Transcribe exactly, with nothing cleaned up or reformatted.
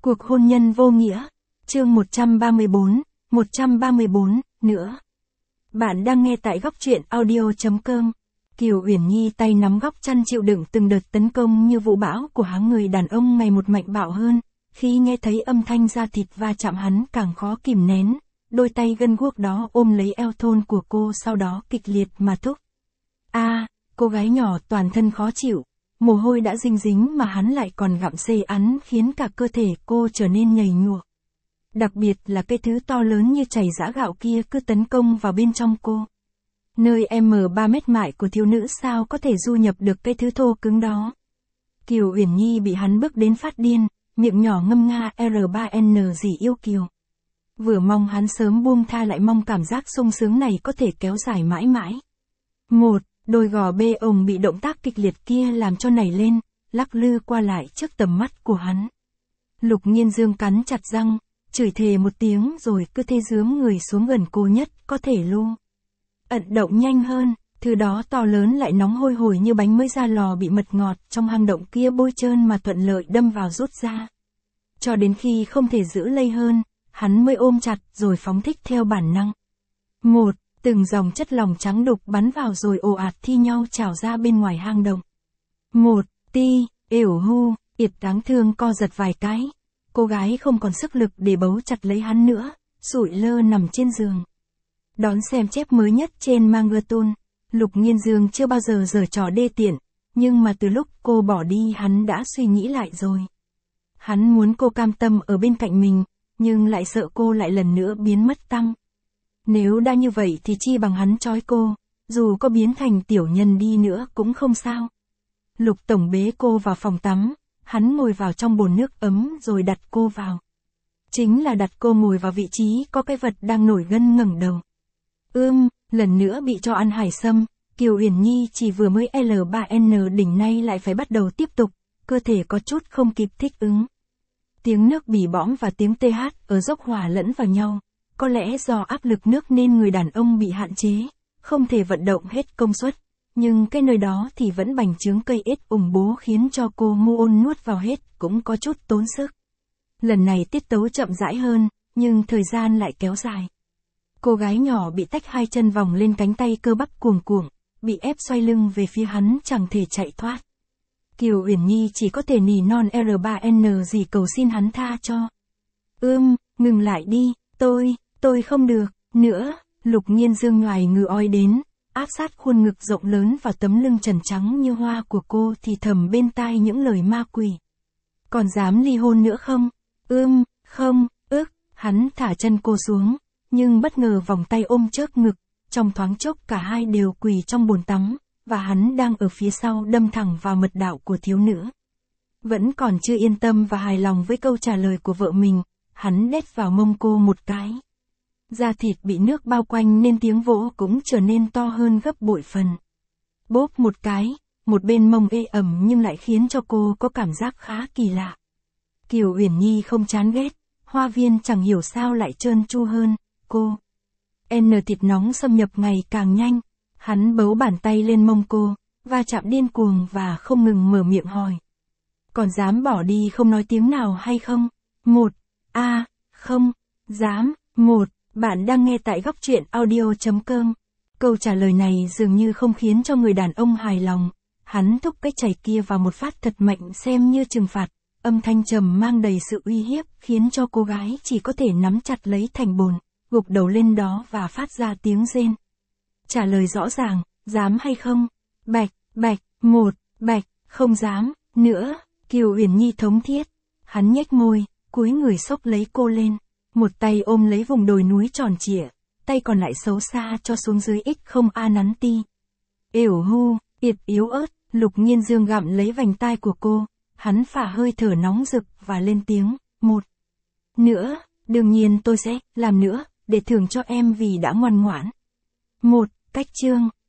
Cuộc hôn nhân vô nghĩa. Chương một trăm ba mươi tư, một trăm ba mươi tư, nữa. Bạn đang nghe tại góc truyện audio chấm com. Kiều Uyển Nhi tay nắm góc chăn chịu đựng từng đợt tấn công như vũ bão của háng người đàn ông ngày một mạnh bạo hơn, khi nghe thấy âm thanh da thịt va chạm hắn càng khó kìm nén, đôi tay gân guốc đó ôm lấy eo thon của cô sau đó kịch liệt mà thúc. A, à, cô gái nhỏ toàn thân khó chịu, mồ hôi đã dinh dính mà hắn lại còn gặm xê ắn khiến cả cơ thể cô trở nên nhầy nhụa. Đặc biệt là cái thứ to lớn như chày giã gạo kia cứ tấn công vào bên trong cô. Nơi em ba mét mại của thiếu nữ sao có thể du nhập được cái thứ thô cứng đó. Kiều Uyển Nhi bị hắn bức đến phát điên, miệng nhỏ ngâm nga R ba N gì yêu Kiều. Vừa mong hắn sớm buông tha lại mong cảm giác sung sướng này có thể kéo dài mãi mãi. Một, đôi gò bê ồng bị động tác kịch liệt kia làm cho nảy lên, lắc lư qua lại trước tầm mắt của hắn. Lục Nhiên Dương cắn chặt răng, chửi thề một tiếng rồi cứ thế giướng người xuống gần cô nhất có thể luôn. Ẩn động nhanh hơn, thứ đó to lớn lại nóng hôi hổi như bánh mới ra lò bị mật ngọt trong hang động kia bôi trơn mà thuận lợi đâm vào rút ra. Cho đến khi không thể giữ lây hơn, hắn mới ôm chặt rồi phóng thích theo bản năng. Một, từng dòng chất lỏng trắng đục bắn vào rồi ồ ạt thi nhau trào ra bên ngoài hang động. Một, ti, ểu hu, yệt đáng thương co giật vài cái. Cô gái không còn sức lực để bấu chặt lấy hắn nữa, sụi lơ nằm trên giường. Đón xem chép mới nhất trên Mangaton, Lục Nhiên Dương chưa bao giờ giở trò đê tiện, nhưng mà từ lúc cô bỏ đi hắn đã suy nghĩ lại rồi. Hắn muốn cô cam tâm ở bên cạnh mình, nhưng lại sợ cô lại lần nữa biến mất tăng. Nếu đã như vậy thì chi bằng hắn trói cô, dù có biến thành tiểu nhân đi nữa cũng không sao. Lục Tổng bế cô vào phòng tắm, hắn ngồi vào trong bồn nước ấm rồi đặt cô vào. Chính là đặt cô ngồi vào vị trí có cái vật đang nổi gân ngẩng đầu. Ưm, lần nữa bị cho ăn hải sâm, Kiều Uyển Nhi chỉ vừa mới L ba N đỉnh nay lại phải bắt đầu tiếp tục, cơ thể có chút không kịp thích ứng. Tiếng nước bỉ bõm và tiếng tê hát ở dốc hòa lẫn vào nhau, có lẽ do áp lực nước nên người đàn ông bị hạn chế, không thể vận động hết công suất, nhưng cái nơi đó thì vẫn bành trướng cây ết ủng bố khiến cho cô ngu ôn nuốt vào hết cũng có chút tốn sức. Lần này tiết tấu chậm rãi hơn, nhưng thời gian lại kéo dài. Cô gái nhỏ bị tách hai chân vòng lên cánh tay cơ bắp cuồng cuồng, bị ép xoay lưng về phía hắn chẳng thể chạy thoát. Kiều Uyển Nhi chỉ có thể nỉ non R ba N gì cầu xin hắn tha cho. Ưm, ngừng lại đi, tôi, tôi không được, nữa, Lục Nhiên Dương ngoài ngừ oi đến, áp sát khuôn ngực rộng lớn và tấm lưng trần trắng như hoa của cô thì thầm bên tai những lời ma quỷ. Còn dám ly hôn nữa không? Ưm, không, ức, hắn thả chân cô xuống, nhưng bất ngờ vòng tay ôm chớp ngực, trong thoáng chốc cả hai đều quỳ trong bồn tắm, và hắn đang ở phía sau đâm thẳng vào mật đạo của thiếu nữ. Vẫn còn chưa yên tâm và hài lòng với câu trả lời của vợ mình, hắn đét vào mông cô một cái. Da thịt bị nước bao quanh nên tiếng vỗ cũng trở nên to hơn gấp bội phần. Bốp một cái, một bên mông ê ẩm nhưng lại khiến cho cô có cảm giác khá kỳ lạ. Kiều Uyển Nhi không chán ghét, hoa viên chẳng hiểu sao lại trơn tru hơn, cô. N thịt nóng xâm nhập ngày càng nhanh, hắn bấu bàn tay lên mông cô, va chạm điên cuồng và không ngừng mở miệng hỏi. Còn dám bỏ đi không nói tiếng nào hay không? Một, a, à, không, dám, một, bạn đang nghe tại góc truyện audio chấm com. Câu trả lời này dường như không khiến cho người đàn ông hài lòng, hắn thúc cái chày kia vào một phát thật mạnh xem như trừng phạt, âm thanh trầm mang đầy sự uy hiếp khiến cho cô gái chỉ có thể nắm chặt lấy thành bồn, gục đầu lên đó và phát ra tiếng rên. Trả lời rõ ràng, dám hay không? Bạch, bạch, một, bạch, không dám, nữa, Kiều Uyển Nhi thống thiết. Hắn nhếch môi, cúi người xốc lấy cô lên, một tay ôm lấy vùng đồi núi tròn trịa, tay còn lại xấu xa cho xuống dưới x không a nắn ti. Ểu hu, yệt yếu ớt, Lục Nhiên Dương gặm lấy vành tai của cô, hắn phả hơi thở nóng rực và lên tiếng, một. Nữa, đương nhiên tôi sẽ làm nữa, để thưởng cho em vì đã ngoan ngoãn. Một, cách chương.